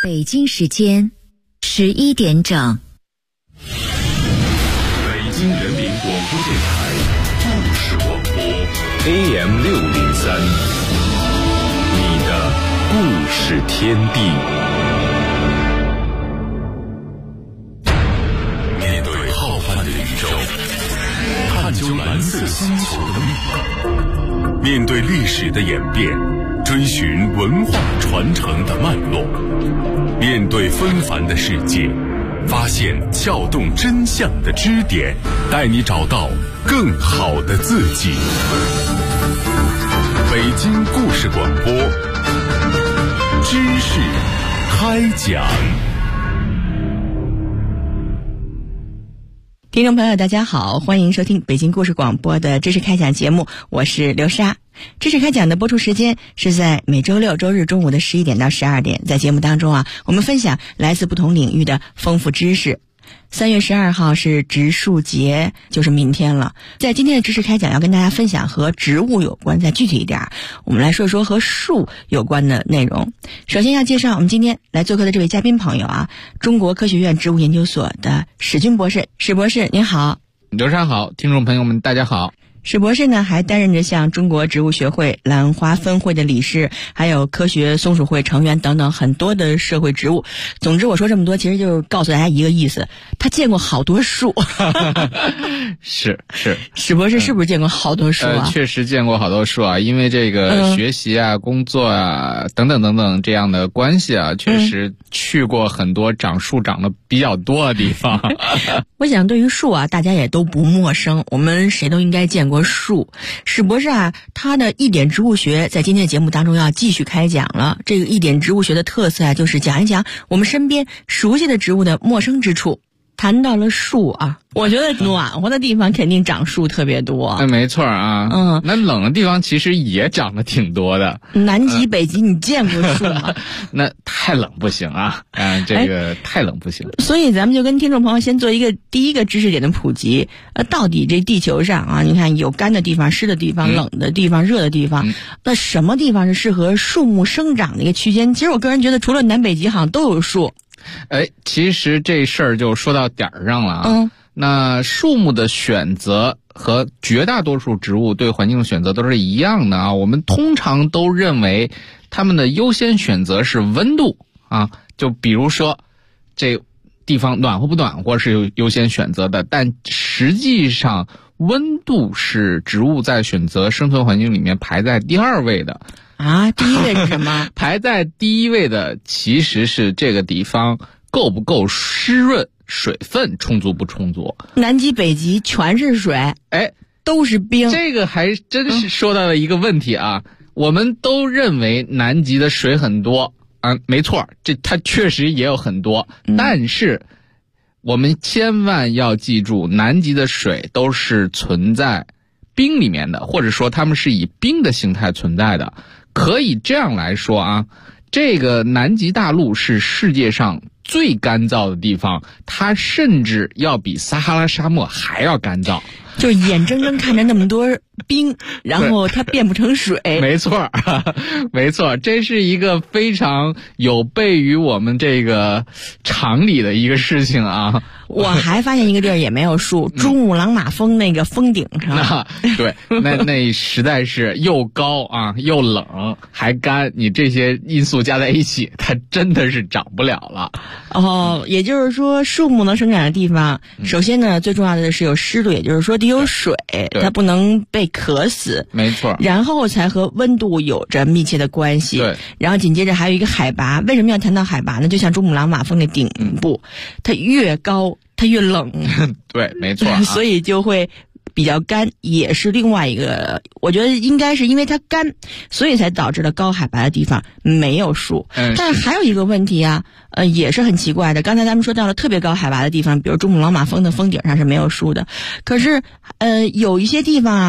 北京时间11点整。 北京人民广播电台故事广播 AM603，你的故事天地。面对浩瀚的宇宙，探究蓝色星球的密码，面对历史的演变，追寻文化传承的脉络，面对纷繁的世界，发现撬动真相的支点，带你找到更好的自己。北京故事广播，知识开讲。 听众朋友大家好，欢迎收听北京故事广播的知识开讲节目，我是刘莎。知识开讲的播出时间是在每周六周日中午的11点到12点，在节目当中我们分享来自不同领域的丰富知识。3月12号是植树节，就是明天了。在今天的知识开讲要跟大家分享和植物有关，再具体一点，我们来说说和树有关的内容。首先要介绍我们今天来做客的这位嘉宾朋友中国科学院植物研究所的史军博士。史博士您好。 刘莎好，听众朋友们大家好。 史博士呢还担任着像中国植物学会兰花分会的理事，还有科学松鼠会成员等等很多的社会职务。总之我说这么多其实就是告诉大家一个意思，他见过好多树。 是史博士是不是见过好多树确实见过好多树因为这个学习工作等等等等这样的关系确实去过很多长树长得比较多的地方。 我想对于树大家也都不陌生，我们谁都应该见过树。史博士他的一点植物学在今天的节目当中要继续开讲了。这个一点植物学的特色就是讲一讲我们身边熟悉的植物的陌生之处。谈到了树我觉得暖和的地方肯定长树特别多。 没错那冷的地方其实也长得挺多的。 南极北极你见过树吗？ 那太冷不行这个太冷不行。 所以咱们就跟听众朋友先做一个第一个知识点的普及。到底这地球上你看有干的地方、湿的地方、冷的地方、热的地方，那什么地方是适合树木生长的一个区间？其实我个人觉得除了南北极好像都有树。 其实这事儿就说到点儿上了那树木的选择和绝大多数植物对环境的选择都是一样的我们通常都认为它们的优先选择是温度就比如说这地方暖和不暖和是优先选择的，但实际上温度是植物在选择生存环境里面排在第2位的。 第一位是什么？ 排在第1位的其实是这个地方够不够湿润，水分充足不充足。 南极北极全是水，都是冰。 这个还真是说到了一个问题我们都认为南极的水很多没错，它确实也有很多，但是我们千万要记住，南极的水都是存在冰里面的，或者说它们是以冰的形态存在的。可以这样来说这个南极大陆是世界上最干燥的地方，它甚至要比撒哈拉沙漠还要干燥。 就眼睁睁看着那么多冰，然后它变不成水。 没错，没错，这是一个非常有悖于我们这个常理的一个事情我还发现一个地儿也没有树，珠穆朗玛峰那个峰顶上。 对，那实在是又高又冷还干，你这些因素加在一起，它真的是长不了了。 也就是说树木能生长的地方，首先呢最重要的是有湿度，也就是说得有水，它不能被渴死。 没错。然后才和温度有着密切的关系。 对。 然后紧接着还有一个海拔。为什么要谈到海拔呢？就像珠穆朗玛峰的顶部，它越高它越冷。 对，没错所以就会比较干，也是另外一个，我觉得应该是因为它干，所以才导致了高海拔的地方没有树。但还有一个问题也是很奇怪的。刚才咱们说到了特别高海拔的地方，比如珠穆朗玛峰的峰顶上是没有树的，可是有一些地方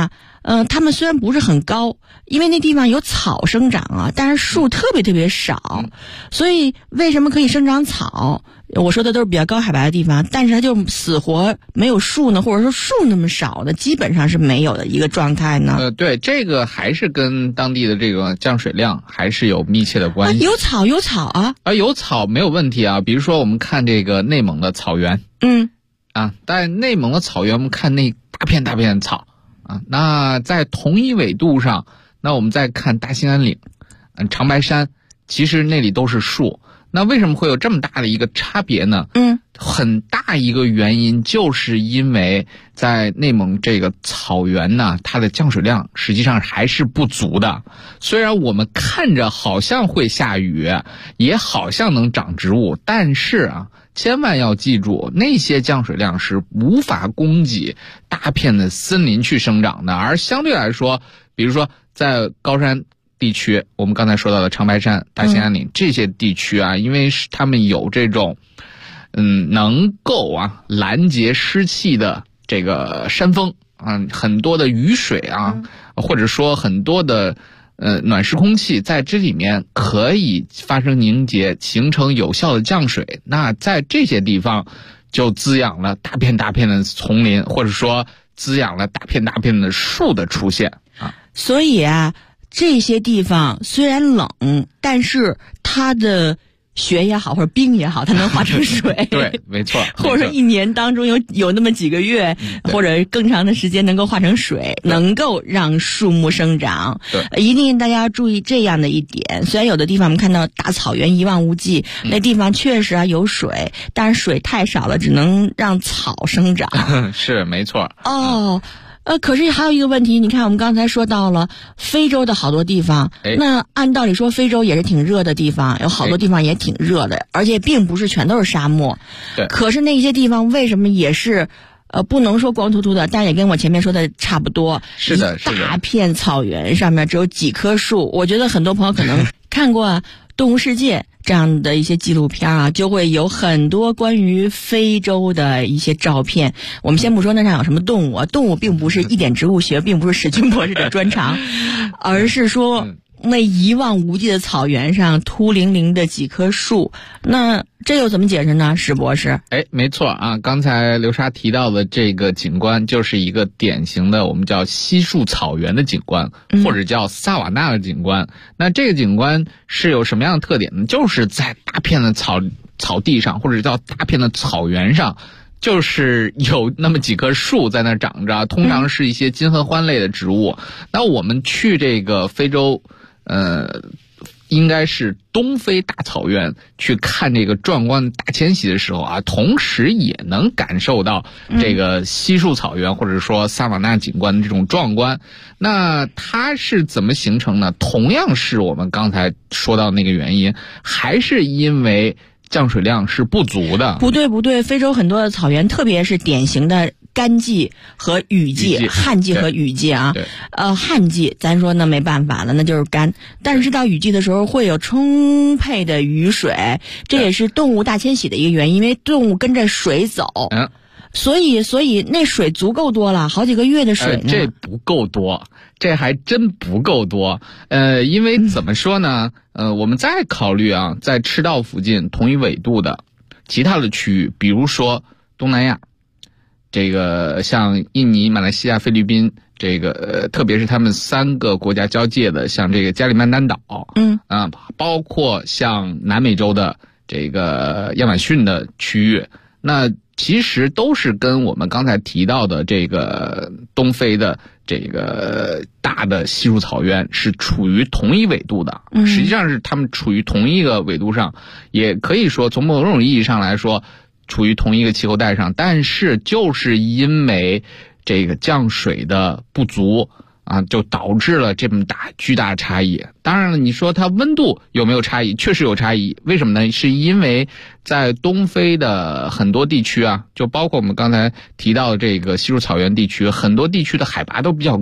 它们虽然不是很高，因为那地方有草生长啊，但是树特别特别少，所以为什么可以生长草？我说的都是比较高海拔的地方，但是它就死活没有树呢，或者说树那么少的，基本上是没有的一个状态呢。 对，这个还是跟当地的这个降水量还是有密切的关系。 有草啊， 有草没有问题啊。比如说我们看这个内蒙的草原，在内蒙的草原我们看那大片大片的草啊。那在同一纬度上，那我们再看大兴安岭、长白山，其实那里都是树。那为什么会有这么大的一个差别呢？很大一个原因就是因为在内蒙这个草原呢，它的降水量实际上还是不足的。虽然我们看着好像会下雨，也好像能长植物，但是啊，千万要记住，那些降水量是无法供给大片的森林去生长的。而相对来说，比如说在高山地区，我们刚才说到的长白山、大兴安岭这些地区啊，因为是他们有这种能够拦截湿气的这个山峰很多的雨水或者说很多的暖湿空气在这里面可以发生凝结，形成有效的降水。那在这些地方就滋养了大片大片的丛林，或者说滋养了大片大片的树的出现所以这些地方虽然冷，但是它的雪也好或者冰也好，它能化成水。 对，没错。 或者说一年当中有那么几个月或者更长的时间能够化成水，能够让树木生长。 对， 一定大家要注意这样的一点。虽然有的地方我们看到大草原一望无际，那地方确实有水，但是水太少了，只能让草生长。 是没错。 可是还有一个问题，你看我们刚才说到了非洲的好多地方，那按道理说非洲也是挺热的地方，有好多地方也挺热的，而且并不是全都是沙漠。 对。 可是那些地方为什么也是不能说光秃秃的，但也跟我前面说的差不多。 是的。 大片草原上面只有几棵树。我觉得很多朋友可能看过动物世界这样的一些纪录片就会有很多关于非洲的一些照片。我们先不说那上有什么动物动物并不是一点植物学，并不是史军博士的专长，而是说那一望无际的草原上秃零零的几棵树，那这又怎么解释呢？史博士？ 没错刚才刘莎提到的这个景观就是一个典型的我们叫稀树草原的景观，或者叫萨瓦纳的景观。那这个景观是有什么样的特点呢？就是在大片的草地上，或者叫大片的草原上，就是有那么几棵树在那长着，通常是一些金合欢类的植物。那我们去这个非洲应该是东非大草原去看这个壮观的大迁徙的时候同时也能感受到这个稀树草原或者说萨瓦纳景观的这种壮观。那它是怎么形成呢？同样是我们刚才说到那个原因，还是因为降水量是不足的。 不对，非洲很多的草原，特别是典型的干季和雨季，旱季和雨季旱季咱说那没办法了，那就是干。但是到雨季的时候会有充沛的雨水，这也是动物大迁徙的一个原因，因为动物跟着水走。所以那水足够多了，好几个月的水呢。 这不够多，这还真不够多。因为怎么说呢？我们再考虑在赤道附近同一纬度的其他的区域，比如说东南亚，这个像印尼、马来西亚、菲律宾，这个特别是他们3个国家交界的，像这个加里曼丹岛，包括像南美洲的这个亚马逊的区域，那其实都是跟我们刚才提到的这个东非的这个大的稀树草原是处于同一纬度的。实际上是他们处于同一个纬度上，也可以说从某种意义上来说处于同一个气候带上，但是就是因为这个降水的不足就导致了这么巨大的差异。当然了，你说它温度有没有差异？确实有差异。为什么呢？是因为在东非的很多地区就包括我们刚才提到的这个稀树草原地区，很多地区的海拔都比较高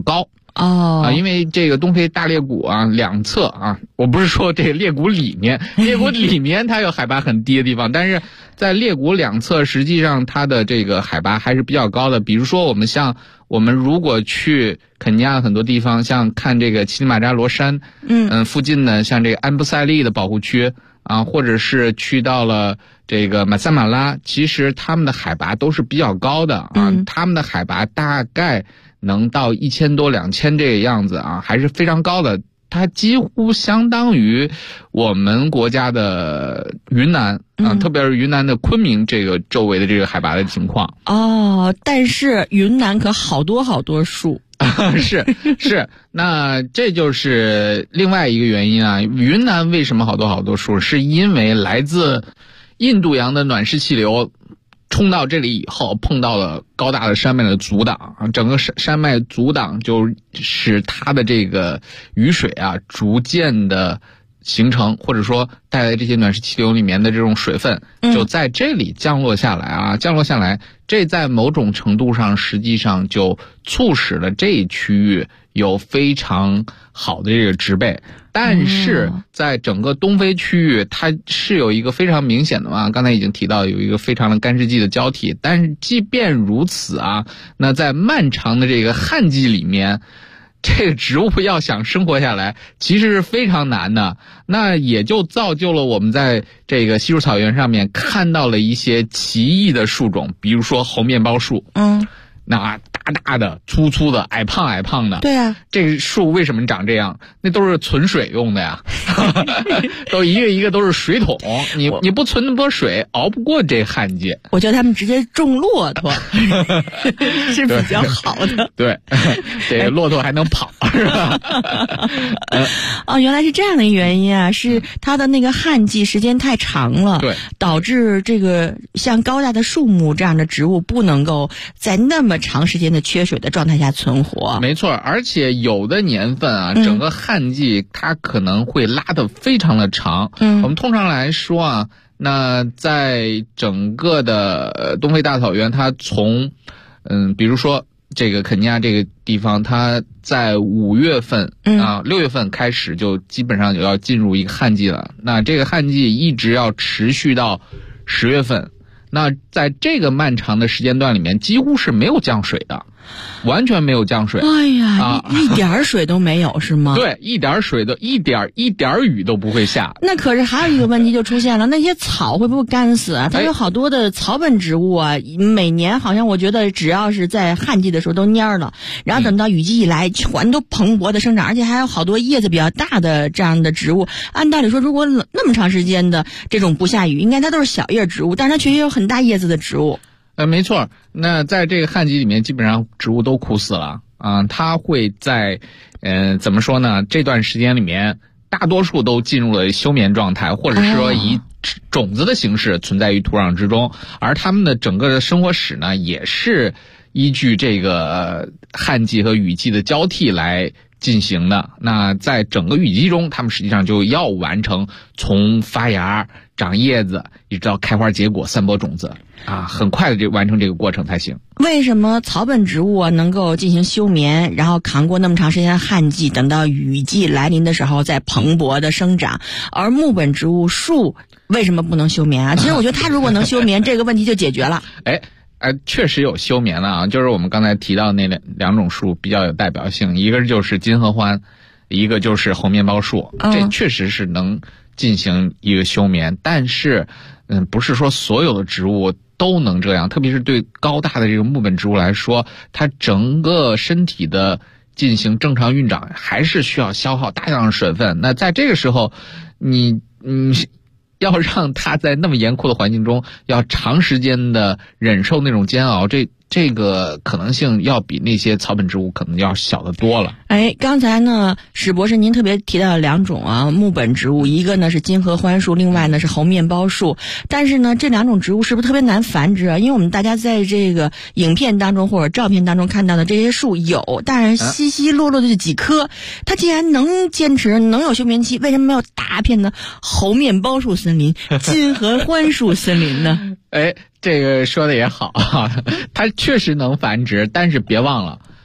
因为这个东非大裂谷啊两侧啊，我不是说这个裂谷里面，裂谷里面它有海拔很低的地方，但是在裂谷两侧实际上它的这个海拔还是比较高的。比如说我们如果去肯尼亚的很多地方，像看这个乞力马扎罗山附近的像这个安布塞利的保护区啊，或者是去到了这个马赛马拉，其实他们的海拔都是比较高的啊，他们的海拔大概能到1000多2000这个样子啊，还是非常高的。它几乎相当于我们国家的云南啊，特别是云南的昆明这个周围的这个海拔的情况。 但是云南可好多树。 是，那这就是另外一个原因啊。云南为什么好多树？是因为来自印度洋的暖湿气流冲到这里以后，碰到了高大的山脉的阻挡，整个山脉阻挡就使它的这个雨水啊逐渐的形成，或者说带来这些暖湿气流里面的这种水分就在这里降落下来，这在某种程度上实际上就促使了这一区域有非常好的这个植被。但是在整个东非区域它是有一个非常明显的刚才已经提到有一个非常的干湿季的交替，但是即便如此啊，那在漫长的这个旱季里面，这个植物要想生活下来其实是非常难的，那也就造就了我们在这个西属草原上面看到了一些奇异的树种，比如说猴面包树。那大的粗粗的矮胖的， 对啊， 这个树为什么长这样？那都是存水用的呀都一个都是水桶，你不存那么多水熬不过这旱季。 我觉得他们直接种骆驼是比较好的。 对，这个骆驼还能跑是吧原来是这样的原因啊，是它的那个旱季时间太长了， 对， 导致这个像高大的树木这样的植物不能够在那么长时间的缺水的状态下存活。 没错，而且有的年份啊，整个旱季它可能会拉得非常的长。我们通常来说啊，那在整个的东非大草原，它从比如说这个肯尼亚这个地方，它在5月份6月份开始就基本上就要进入一个旱季了。那这个旱季一直要持续到10月份。那在这个漫长的时间段里面，几乎是没有降水的，完全没有降水。 哎呀，一点水都没有是吗？ 对，一点水都一点雨都不会下。 那可是还有一个问题就出现了，那些草会不会干死啊？它有好多的草本植物啊，每年好像我觉得只要是在旱季的时候都蔫了，然后等到雨季一来，全都蓬勃的生长，而且还有好多叶子比较大的这样的植物。按道理说，如果那么长时间的这种不下雨，应该它都是小叶植物，但是它却有很大叶子的植物。 没错，那在这个旱季里面，基本上植物都枯死了啊。它会在怎么说呢？这段时间里面，大多数都进入了休眠状态，或者是说以种子的形式存在于土壤之中，而它们的整个的生活史呢，也是依据这个旱季和雨季的交替来进行的。那在整个雨季中，它们实际上就要完成从发芽、长叶子，一直到开花结果、散播种子啊，很快的就完成这个过程才行。 为什么草本植物能够进行休眠，然后扛过那么长时间的旱季，等到雨季来临的时候再蓬勃的生长，而木本植物树为什么不能休眠啊？其实我觉得它如果能休眠，这个问题就解决了。 确实有休眠了啊，就是我们刚才提到那两种树比较有代表性，一个就是金合欢，一个就是猴面包树，这确实是能进行一个休眠，但是不是说所有的植物都能这样，特别是对高大的这个木本植物来说，它整个身体的进行正常运长还是需要消耗大量的水分。那在这个时候，你要让它在那么严酷的环境中要长时间的忍受那种煎熬，这个可能性要比那些草本植物可能要小得多了。 刚才呢，史博士您特别提到了两种木本植物，一个呢是金合欢树，另外呢是猴面包树。但是呢，这两种植物是不是特别难繁殖啊？因为我们大家在这个影片当中或者照片当中看到的这些树有，但是稀稀落落的这几棵，它既然能坚持，能有休眠期，为什么没有大片的猴面包树森林、金合欢树森林呢？ 这个说的也好，它确实能繁殖，但是别忘了，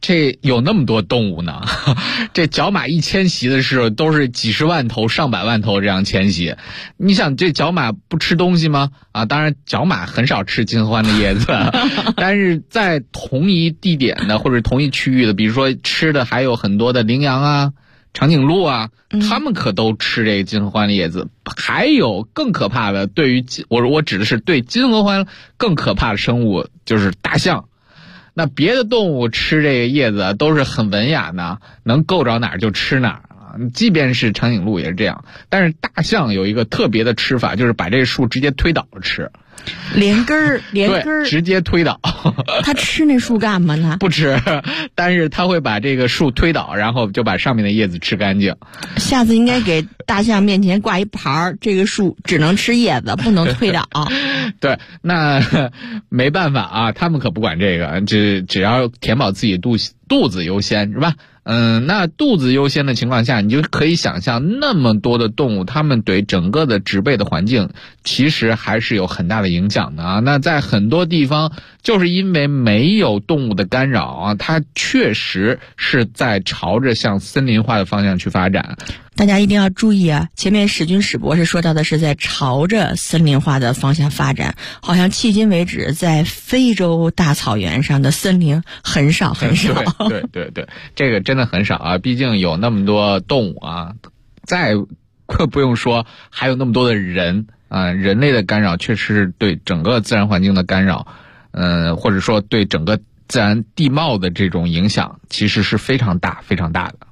这有那么多动物呢？这角马一迁徙的时候都是几十万头、上百万头这样迁徙。你想这角马不吃东西吗？啊，当然角马很少吃金合欢的叶子，但是在同一地点的或者同一区域的，比如说吃的还有很多的羚羊啊、长颈鹿啊，他们可都吃这个金合欢的叶子。还有更可怕的，对于我指的是对金合欢更可怕的生物，就是大象。那别的动物吃这个叶子都是很文雅的，能够着哪儿就吃哪儿啊。即便是长颈鹿也是这样，但是大象有一个特别的吃法，就是把这树直接推倒了吃。 连根儿， 对，直接推倒。 他吃那树干嘛呢？ 不吃，但是他会把这个树推倒，然后就把上面的叶子吃干净。 下次应该给大象面前挂一牌，这个树只能吃叶子，不能推倒。 对，那没办法啊，他们可不管这个，只要填饱自己肚子优先，是吧？那肚子优先的情况下，你就可以想象那么多的动物，它们对整个的植被的环境其实还是有很大的影响的啊。那在很多地方，就是因为没有动物的干扰啊，它确实是在朝着向森林化的方向去发展。 大家一定要注意啊！前面史博士说到的是在朝着森林化的方向发展，好像迄今为止在非洲大草原上的森林很少。 对，这个真的很少啊！毕竟有那么多动物啊，再不用说还有那么多的人啊，人类的干扰确实是对整个自然环境的干扰，或者说对整个自然地貌的这种影响，其实是非常大非常大的。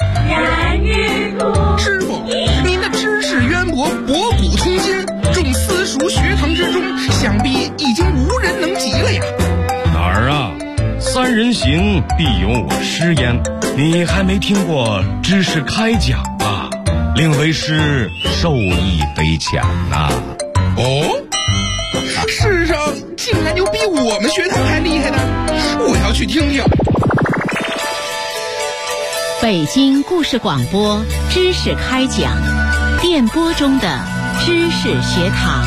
师傅，您的知识渊博，博古通今，众私塾学堂之中，想必已经无人能及了呀。 哪儿啊？三人行，必有我师焉。你还没听过知识开讲啊？令为师受益匪浅呐。 哦，世上竟然有比我们学堂还厉害的，我要去听听。 北京故事广播知识开讲，电波中的知识学堂。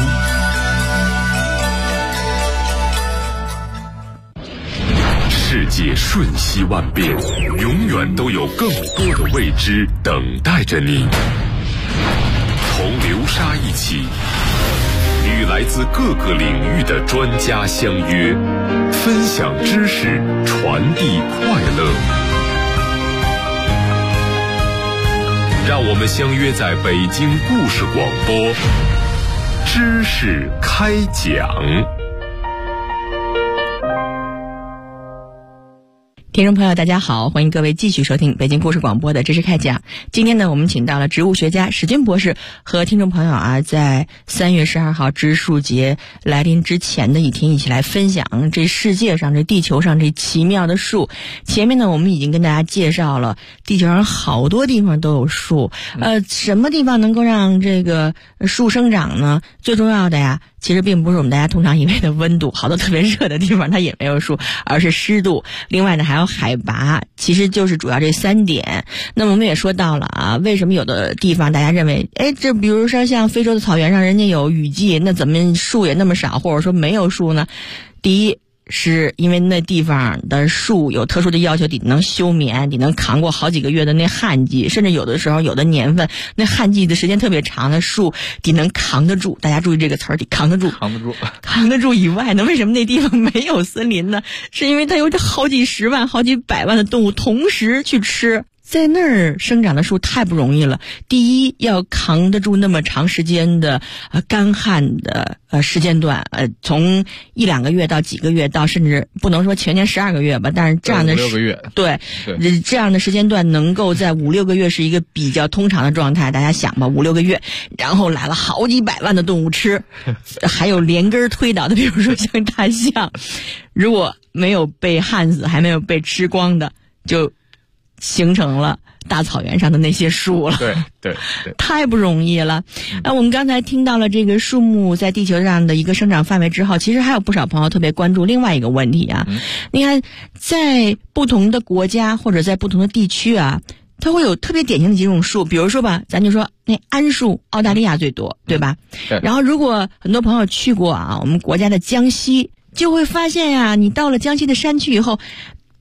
世界瞬息万变，永远都有更多的未知等待着你。同流沙一起，与来自各个领域的专家相约，分享知识，传递快乐。让我们相约在北京故事广播，知识开讲。 听众朋友大家好，欢迎各位继续收听北京故事广播的知识开讲。今天呢，我们请到了植物学家史军博士，和听众朋友啊，在3月12号植树节来临之前的一天，一起来分享这世界上、这地球上这奇妙的树。前面呢，我们已经跟大家介绍了地球上好多地方都有树，什么地方能够让这个树生长呢？最重要的呀，其实并不是我们大家通常以为的温度，好多特别热的地方它也没有树，而是湿度。另外呢，还有海拔，其实就是主要这3点。那么我们也说到了啊，为什么有的地方大家认为，这比如说像非洲的草原上人家有雨季，那怎么树也那么少，或者说没有树呢？第一，是因为那地方的树有特殊的要求，得能休眠，得能扛过好几个月的那旱季，甚至有的时候有的年份那旱季的时间特别长的树得能扛得住。大家注意这个词儿，得扛得住。扛得住以外呢，为什么那地方没有森林呢？是因为它有好几十万、好几百万的动物同时去吃。在那儿生长的树太不容易了。第一，要扛得住那么长时间的干旱的时间段，从1-2个月到几个月，到甚至不能说全年12个月吧，但是这样的 5-6个月， 对，这样的时间段能够在5-6个月是一个比较通常的状态。大家想吧，5-6个月，然后来了好几百万的动物吃，还有连根推倒的，比如说像大象，如果没有被旱死，还没有被吃光的，就形成了大草原上的那些树了。 对， 太不容易了。我们刚才听到了这个树木在地球上的一个生长范围之后，其实还有不少朋友特别关注另外一个问题啊。你看，在不同的国家或者在不同的地区啊，它会有特别典型的几种树，比如说吧，咱就说那桉树，澳大利亚最多，对吧？ 对。 然后如果很多朋友去过啊，我们国家的江西，就会发现呀，你到了江西的山区以后，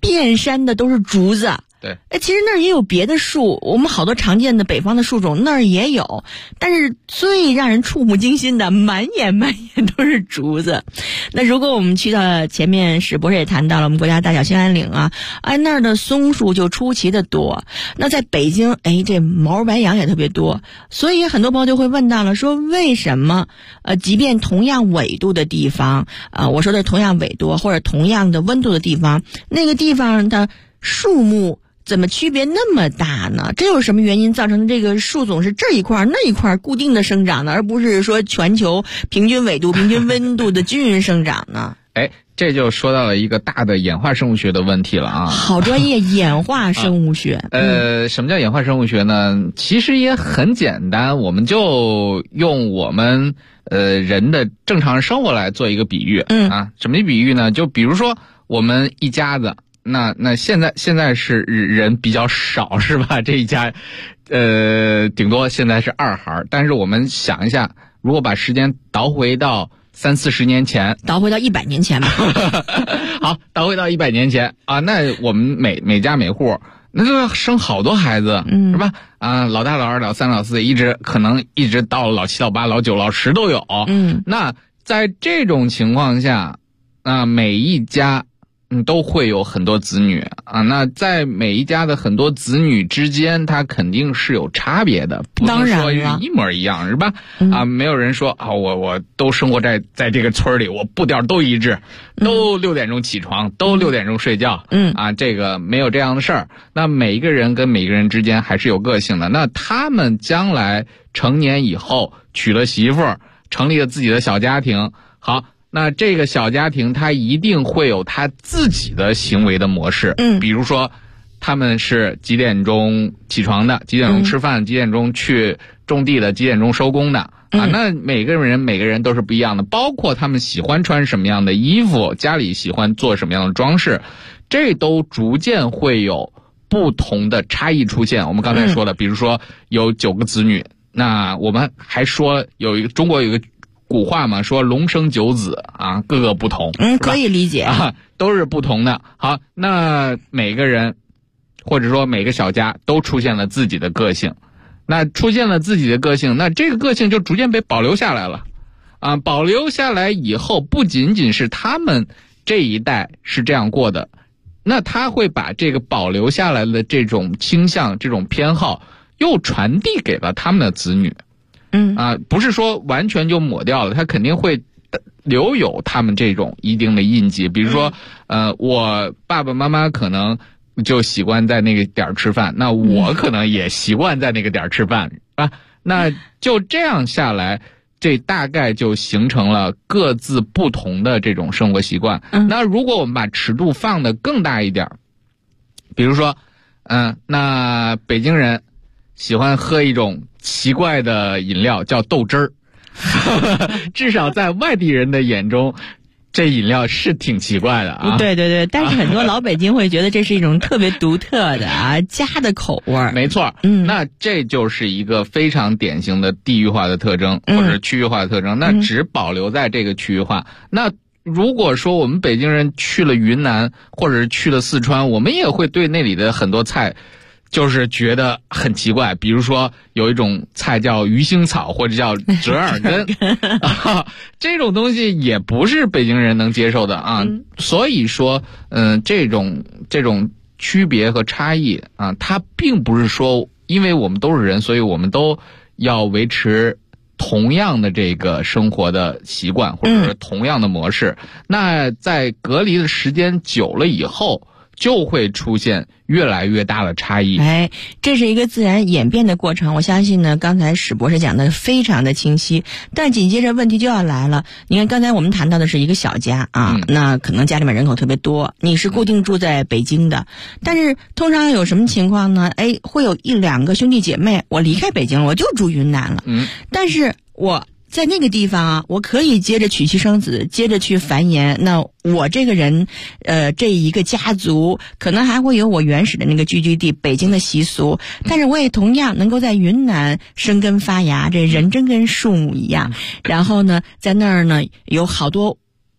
遍山的都是竹子。 对， 其实那儿也有别的树，我们好多常见的北方的树种那儿也有，但是最让人触目惊心的，满眼都是竹子。那如果我们去到前面史博士也谈到了我们国家大小兴安岭啊，那儿的松树就出奇的多。那在北京，这毛白杨也特别多，所以很多朋友就会问到了，说为什么即便同样纬度的地方，我说的同样纬度或者同样的温度的地方，那个地方的树木怎么区别那么大呢？这有什么原因造成这个树总是这一块那一块固定的生长呢，而不是说全球平均纬度、平均温度的均匀生长呢？ 这就说到了一个大的演化生物学的问题了啊！ 好专业，演化生物学。 什么叫演化生物学呢？其实也很简单，我们就用我们人的正常生活来做一个比喻。什么比喻呢？就比如说我们一家子。那现在是人比较少是吧？这一家，顶多现在是2孩，但是我们想一下，如果把时间倒回到30-40年前， 倒回到100年前吧。 好，倒回到100年前啊，那我们每家每户那就要生好多孩子，是吧？老大、老二、老三、老四，可能一直到老7、老8、老9、老10都有。那在这种情况下，每一家都会有很多子女啊，那在每一家的很多子女之间，它肯定是有差别的，不能说一模一样，是吧？没有人说我都生活在这个村里，我步调都一致，都6点钟起床，都6点钟睡觉，这个没有这样的事儿。那每一个人跟每个人之间还是有个性的。那他们将来成年以后娶了媳妇儿，成立了自己的小家庭，好。那这个小家庭他一定会有他自己的行为的模式，比如说他们是几点钟起床的，几点钟吃饭，几点钟去种地的，几点钟收工的那每个人都是不一样的，包括他们喜欢穿什么样的衣服，家里喜欢做什么样的装饰，这都逐渐会有不同的差异出现。我们刚才说了，比如说有9个子女，那我们还说中国有一个古话嘛，说龙生9子各个不同， 可以理解都是不同的。好，那每个人或者说每个小家都出现了自己的个性，那出现了自己的个性，那这个个性就逐渐被保留下来了保留下来以后，不仅仅是他们这一代是这样过的，那他会把这个保留下来的这种倾向、这种偏好又传递给了他们的子女。不是说完全就抹掉了，他肯定会留有他们这种一定的印记。比如说，我爸爸妈妈可能就习惯在那个点儿吃饭，那我可能也习惯在那个点儿吃饭那就这样下来，这大概就形成了各自不同的这种生活习惯。那如果我们把尺度放得更大一点，比如说，那北京人喜欢喝一种奇怪的饮料叫豆汁儿至少在外地人的眼中，这饮料是挺奇怪的对，但是很多老北京会觉得这是一种特别独特的家的口味。 没错，那这就是一个非常典型的地域化的特征，或者区域化的特征，那只保留在这个区域化。那如果说我们北京人去了云南或者是去了四川，我们也会对那里的很多菜就是觉得很奇怪，比如说有一种菜叫鱼腥草或者叫折耳根这种东西也不是北京人能接受的所以说这种区别和差异它并不是说因为我们都是人，所以我们都要维持同样的这个生活的习惯或者是同样的模式。那在隔离的时间久了以后，就会出现越来越大的差异。 这是一个自然演变的过程。我相信呢，刚才史博士讲的非常的清晰，但紧接着问题就要来了。你看，刚才我们谈到的是一个小家那可能家里面人口特别多，你是固定住在北京的，但是通常有什么情况呢？会有1-2个兄弟姐妹，我离开北京了，我就住云南了，但是我在那个地方我可以接着娶妻生子，接着去繁衍。那我这个人，这一个家族可能还会有我原始的那个聚居地北京的习俗，但是我也同样能够在云南生根发芽，这人真跟树木一样。然后呢，在那儿呢有好多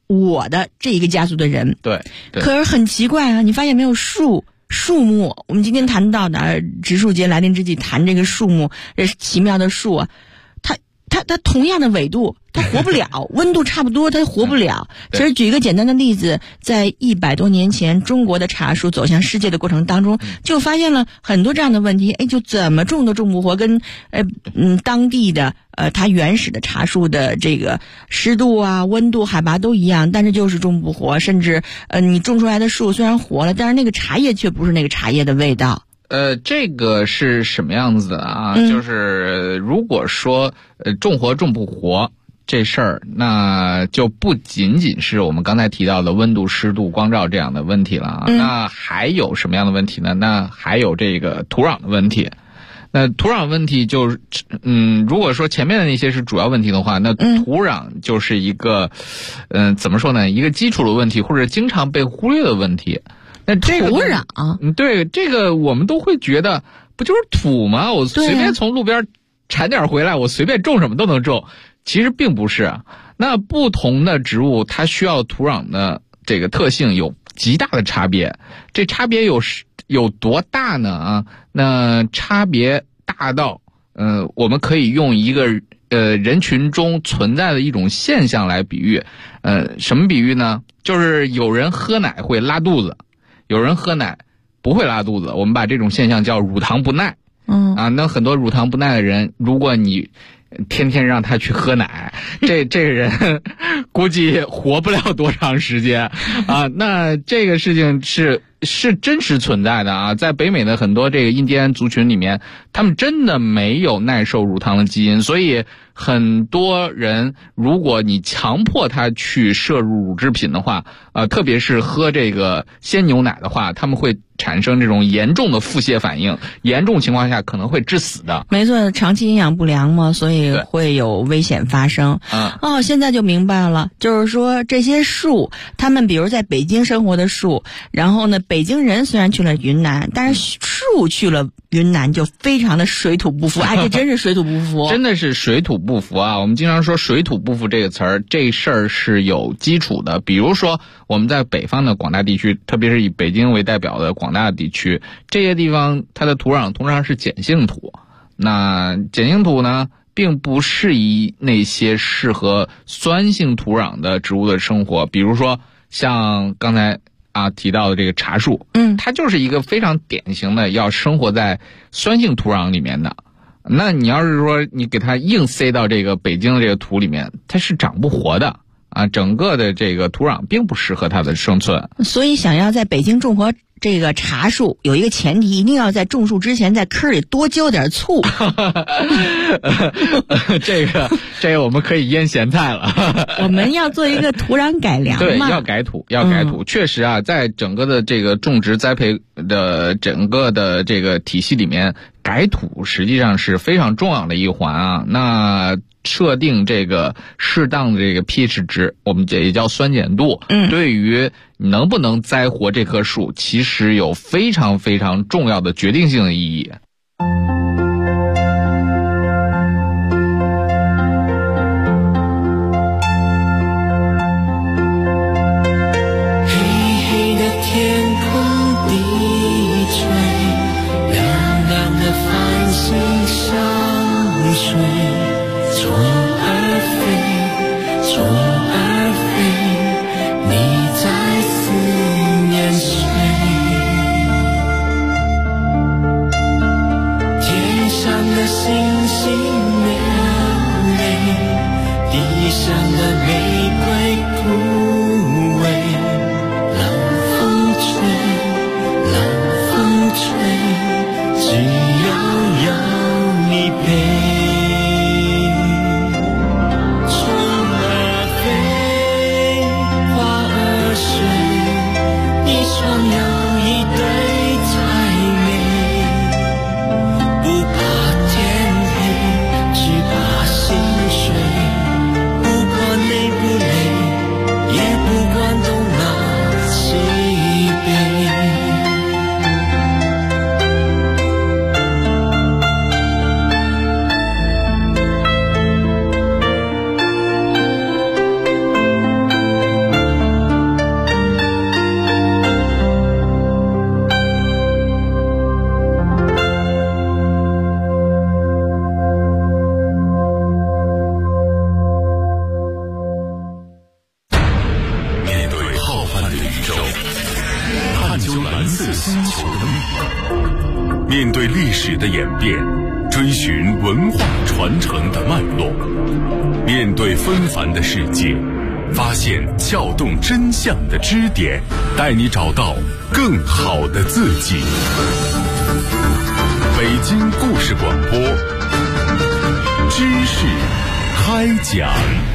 我的这一个家族的人。 对。 可是很奇怪啊，你发现没有，树木，我们今天谈到的植树节来临之际谈这个树木，这是奇妙的树啊，它同样的纬度，它活不了，温度差不多，它活不了。其实举一个简单的例子，在100多年前，中国的茶树走向世界的过程当中，就发现了很多这样的问题。就怎么种都种不活，跟当地的它原始的茶树的这个湿度啊、温度、海拔都一样，但是就是种不活，甚至你种出来的树虽然活了，但是那个茶叶却不是那个茶叶的味道。 这个是什么样子的啊？就是如果说种活种不活这事儿，那就不仅仅是我们刚才提到的温度、湿度、光照这样的问题了啊。那还有什么样的问题呢？那还有这个土壤的问题。那土壤问题就是如果说前面的那些是主要问题的话，那土壤就是一个怎么说呢，一个基础的问题，或者经常被忽略的问题。那这个土壤， 对，这个我们都会觉得不就是土吗？我随便从路边铲点回来，我随便种什么都能种。其实并不是。那不同的植物它需要土壤的这个特性有极大的差别。这差别有多大呢啊？那差别大到我们可以用一个人群中存在的一种现象来比喻。什么比喻呢？就是有人喝奶会拉肚子，有人喝奶不会拉肚子，我们把这种现象叫乳糖不耐。那很多乳糖不耐的人，如果你天天让他去喝奶，这个人估计活不了多长时间啊。那这个事情是真实存在的啊，在北美的很多这个印第安族群里面，他们真的没有耐受乳糖的基因，所以很多人如果你强迫他去摄入乳制品的话，特别是喝这个鲜牛奶的话，他们会产生这种严重的腹泻反应，严重情况下可能会致死的。 没错，长期营养不良嘛，所以会有危险发生。现在就明白了，就是说这些树，他们比如在北京生活的树，然后呢，北京人虽然去了云南，但是树去了云南就非常的水土不服。这真是水土不服。 真的是水土不服啊！我们经常说水土不服这个词儿，这事儿是有基础的。比如说我们在北方的广大地区，特别是以北京为代表的广大地区，这些地方它的土壤通常是碱性土。那碱性土呢，并不适宜那些适合酸性土壤的植物的生活。比如说像刚才提到的这个茶树，它就是一个非常典型的要生活在酸性土壤里面的。那你要是说你给它硬塞到这个北京的这个土里面，它是长不活的啊，整个的这个土壤并不适合它的生存。所以想要在北京种活这个茶树，有一个前提，一定要在种树之前在坑里多浇点醋。 这个我们可以腌咸菜了。 我们要做一个土壤改良嘛。 对，要改土。确实啊，在整个的这个种植栽培的整个的这个体系里面，改土实际上是非常重要的一环啊。那设定这个适当的这个 pH 值，我们也叫酸碱度，对于能不能栽活这棵树，其实有非常非常重要的决定性的意义。 也变，追寻文化传承的脉络，面对纷繁的世界，发现撬动真相的支点，带你找到更好的自己。北京故事广播，知识开讲。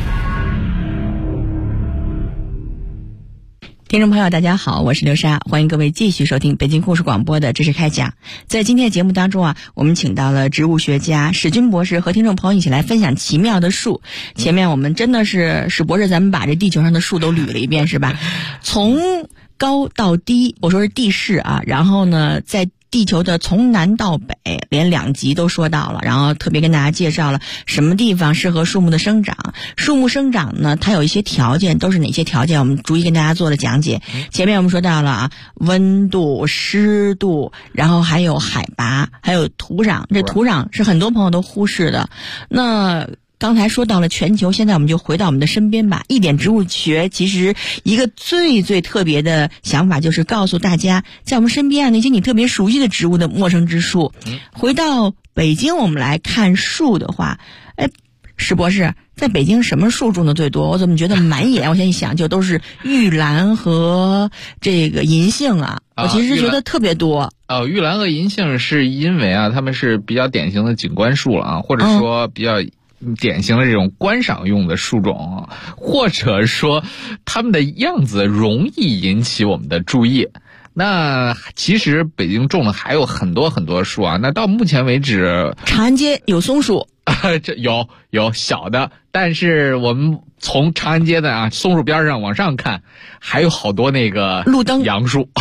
听众朋友大家好，我是刘莎，欢迎各位继续收听北京故事广播的知识开讲。在今天的节目当中啊，我们请到了植物学家史军博士和听众朋友一起来分享奇妙的树。前面我们真的是史博士，咱们把这地球上的树都捋了一遍是吧？从高到低，我说是地势啊，然后呢在地球的从南到北连2极都说到了，然后特别跟大家介绍了什么地方适合树木的生长。树木生长呢，它有一些条件，都是哪些条件我们逐一跟大家做了讲解。前面我们说到了啊，温度、湿度，然后还有海拔，还有土壤。这土壤是很多朋友都忽视的。那刚才说到了全球，现在我们就回到我们的身边吧。一点植物学其实一个最特别的想法，就是告诉大家，在我们身边那些你特别熟悉的植物的陌生之树。回到北京，我们来看树的话，史博士，在北京什么树种的最多？我怎么觉得满眼我现在一想就都是玉兰和这个银杏啊？我其实觉得特别多。 玉兰和银杏是因为啊，它们是比较典型的景观树了啊，或者说比较典型的这种观赏用的树种，或者说它们的样子容易引起我们的注意。那其实北京种的还有很多树啊。那到目前为止， 长安街有松树， 这有小的，但是我们从长安街的松树边上往上看，还有好多那个路灯杨树。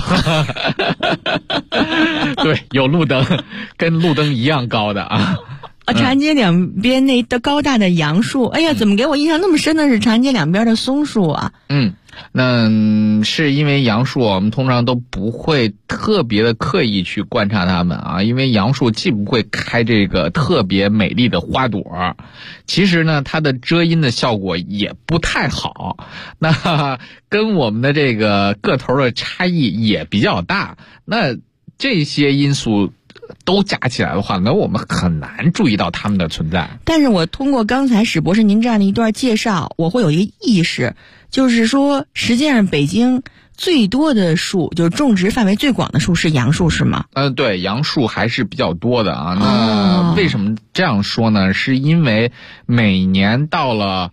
对，有路灯，跟路灯一样高的啊。 长安街两边那高大的杨树，哎呀，怎么给我印象那么深的是长安街两边的松树啊？ 那是因为杨树我们通常都不会特别的刻意去观察它们啊，因为杨树既不会开这个特别美丽的花朵，其实呢它的遮阴的效果也不太好，那跟我们的这个个头的差异也比较大，那这些因素都加起来的话，那我们很难注意到它们的存在。 但是我通过刚才史博士您这样的一段介绍，我会有一个意识，就是说实际上北京最多的树，就是种植范围最广的树是杨树，是吗？ 对，杨树还是比较多的啊。那为什么这样说呢？是因为每年到了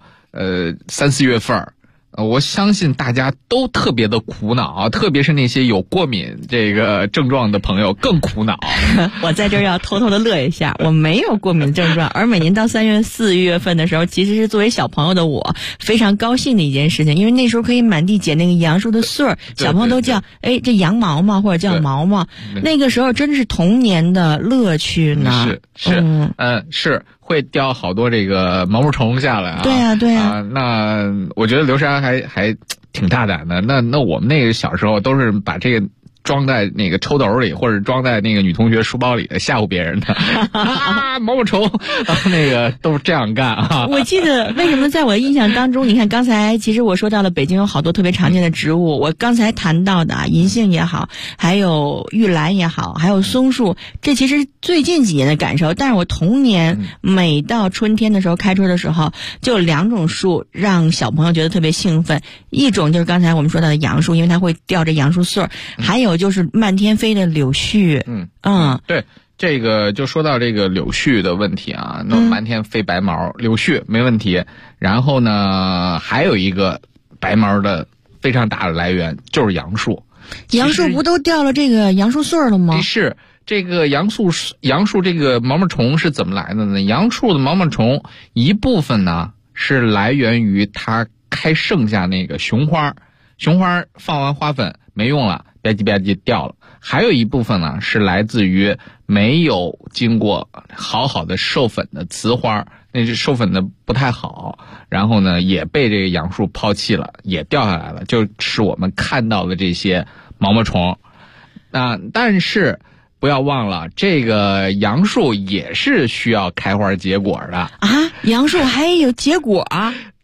3、4月份，我相信大家都特别的苦恼啊，特别是那些有过敏这个症状的朋友更苦恼。 我在这儿要偷偷的乐一下，我没有过敏症状，而每年到3月、4月份的时候，其实是作为小朋友的我非常高兴的一件事情，因为那时候可以满地捡那个杨树的穗儿，小朋友都叫这羊毛嘛，或者叫毛嘛，那个时候真是童年的乐趣呢。是会掉好多这个毛毛虫下来啊。 对啊。 那我觉得刘莎还挺大胆的。那我们那个小时候都是把这个装在那个抽兜里，或者装在那个女同学书包里的，吓唬别人的。毛毛虫，那个都是这样干啊。 我记得为什么在我的印象当中，你看刚才其实我说到了北京有好多特别常见的植物，我刚才谈到的银杏也好，还有玉兰也好，还有松树，这其实最近几年的感受。但是我童年每到春天的时候，开春的时候，就有2种树让小朋友觉得特别兴奋，一种就是刚才我们说到的杨树，因为它会掉这杨树穗儿，还有就是漫天飞的柳絮。 对，这个就说到这个柳絮的问题啊，那漫天飞白毛，柳絮没问题。然后呢，还有一个白毛的非常大的来源就是杨树。 杨树不都掉了这个杨树穗了吗？ 是这个杨树这个毛毛虫是怎么来的呢？杨树的毛毛虫一部分呢是来源于它开剩下那个雄花放完花粉没用了，吧唧掉了。还有一部分呢是来自于没有经过好的授粉的雌花，那是授粉的不太好，然后呢也被这个杨树抛弃了，也掉下来了，就是我们看到的这些毛毛虫。但是不要忘了，这个杨树也是需要开花结果的啊！ 杨树还有结果啊？ 对，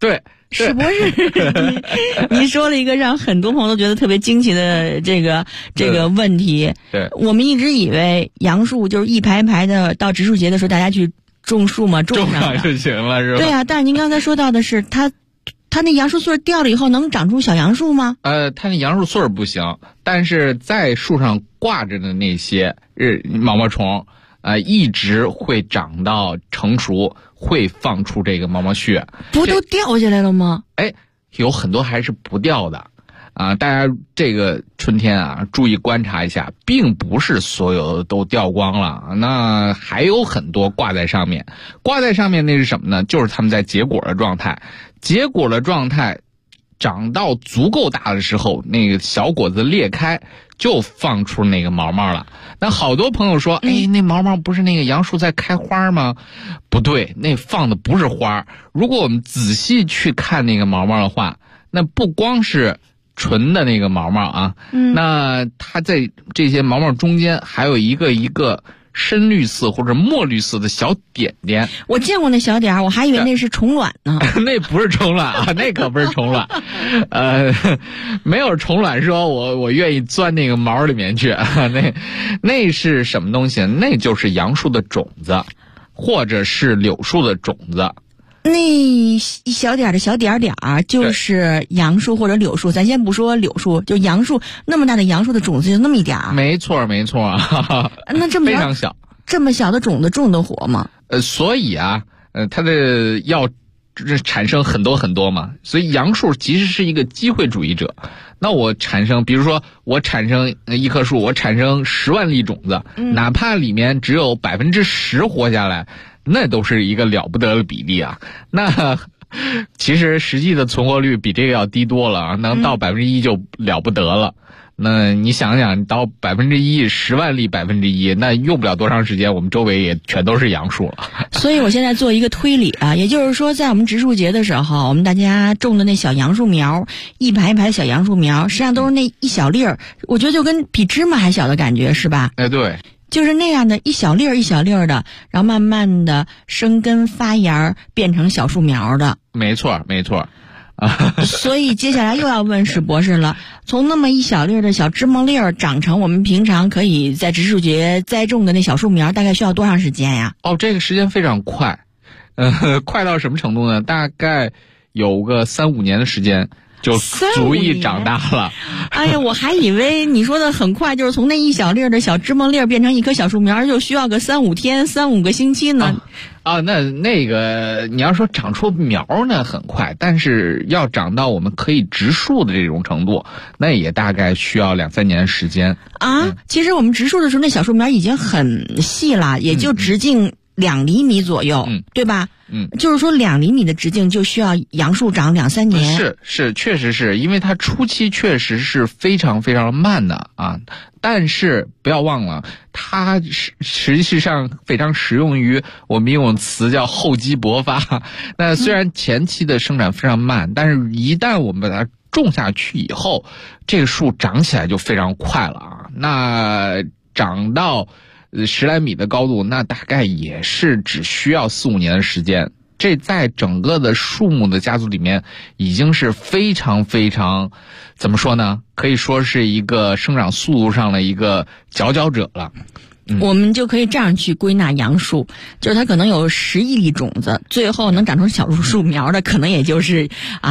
史博士，你说了一个让很多朋友都觉得特别惊奇的这个问题。 对， 我们一直以为杨树就是一排排的，到植树节的时候大家去种树嘛，种上就行了，是吧？ 对啊，但是您刚才说到的是它那杨树穗掉了以后能长出小杨树吗？ 它那杨树穗不行，但是在树上挂着的那些毛毛虫，一直会长到成熟，会放出这个毛毛屑。 不都掉下来了吗？ 有很多还是不掉的。大家这个春天啊，注意观察一下，并不是所有的都掉光了，那还有很多挂在上面。挂在上面那是什么呢？就是它们在结果的状态。结果的状态长到足够大的时候，那个小果子裂开，就放出那个毛毛了。那好多朋友说，那毛毛不是那个杨树在开花吗？不对，那放的不是花。如果我们仔细去看那个毛毛的话，那不光是纯的那个毛毛啊，那它在这些毛毛中间还有一个深绿色或者墨绿色的小点点。 我见过那小点儿，我还以为那是虫卵呢。 那不是虫卵啊，那可不是虫卵。没有虫卵说我愿意钻那个毛里面去。那是什么东西？那就是杨树的种子，或者是柳树的种子。 那一小点的小点点就是杨树或者柳树，咱先不说柳树，就杨树那么大的杨树的种子就那么一点儿。 没错。 那这么非常小， 这么小的种子种得活吗？ 所以啊，它的要产生很多很多嘛，所以杨树其实是一个机会主义者。那我产生，比如说我产生一棵树，我产生10万粒种子，哪怕里面只有10%活下来，那都是一个了不得的比例啊。那其实实际的存活率比这个要低多了啊，能到1%就了不得了。那你想想，到1%，10万粒1%，那用不了多长时间，我们周围也全都是杨树了。 所以我现在做一个推理啊，也就是说，在我们植树节的时候，我们大家种的那小杨树苗，一排一排的小杨树苗，实际上都是那一小粒儿，我觉得就跟比芝麻还小的感觉，是吧？ 对。 就是那样的一小粒儿一小粒儿的，然后慢慢的生根发芽，变成小树苗的。 没错。 所以接下来又要问史博士了，从那么一小粒儿的小芝麻粒儿长成我们平常可以在植树节栽种的那小树苗，大概需要多长时间呀？ 这个时间非常快，快到什么程度呢？大概有个3-5年的时间。就足以长大了。 哎呀，我还以为你说的很快，就是从那一小粒儿的小芝麻粒儿变成一棵小树苗，就需要个3-5天、3-5个星期呢。 那个你要说长出苗呢很快，但是要长到我们可以植树的这种程度，那也大概需要2-3年时间啊。其实我们植树的时候，那小树苗已经很细了，也就直径2厘米左右，对吧？就是说2厘米的直径就需要杨树长2-3年。 是，确实是因为它初期确实是非常非常慢的啊。但是不要忘了，它实际上非常适用于我们用词叫厚积薄发。那虽然前期的生长非常慢，但是一旦我们把它种下去以后，这个树长起来就非常快了啊。那长到10来米的高度，那大概也是只需要4-5年的时间。这在整个的树木的家族里面已经是非常非常，怎么说呢？可以说是一个生长速度上的一个佼佼者了。 我们就可以这样去归纳杨树，就是它可能有10亿粒种子，最后能长成小树苗的可能也就是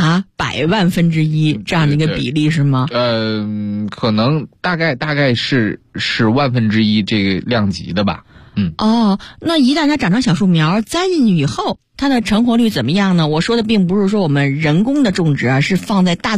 100万分之一这样的一个比例，是吗？ 可能大概是万分之一这个量级的吧。 那一旦它长成小树苗，栽进去以后，它的成活率怎么样呢？我说的并不是说我们人工的种植啊，是放在大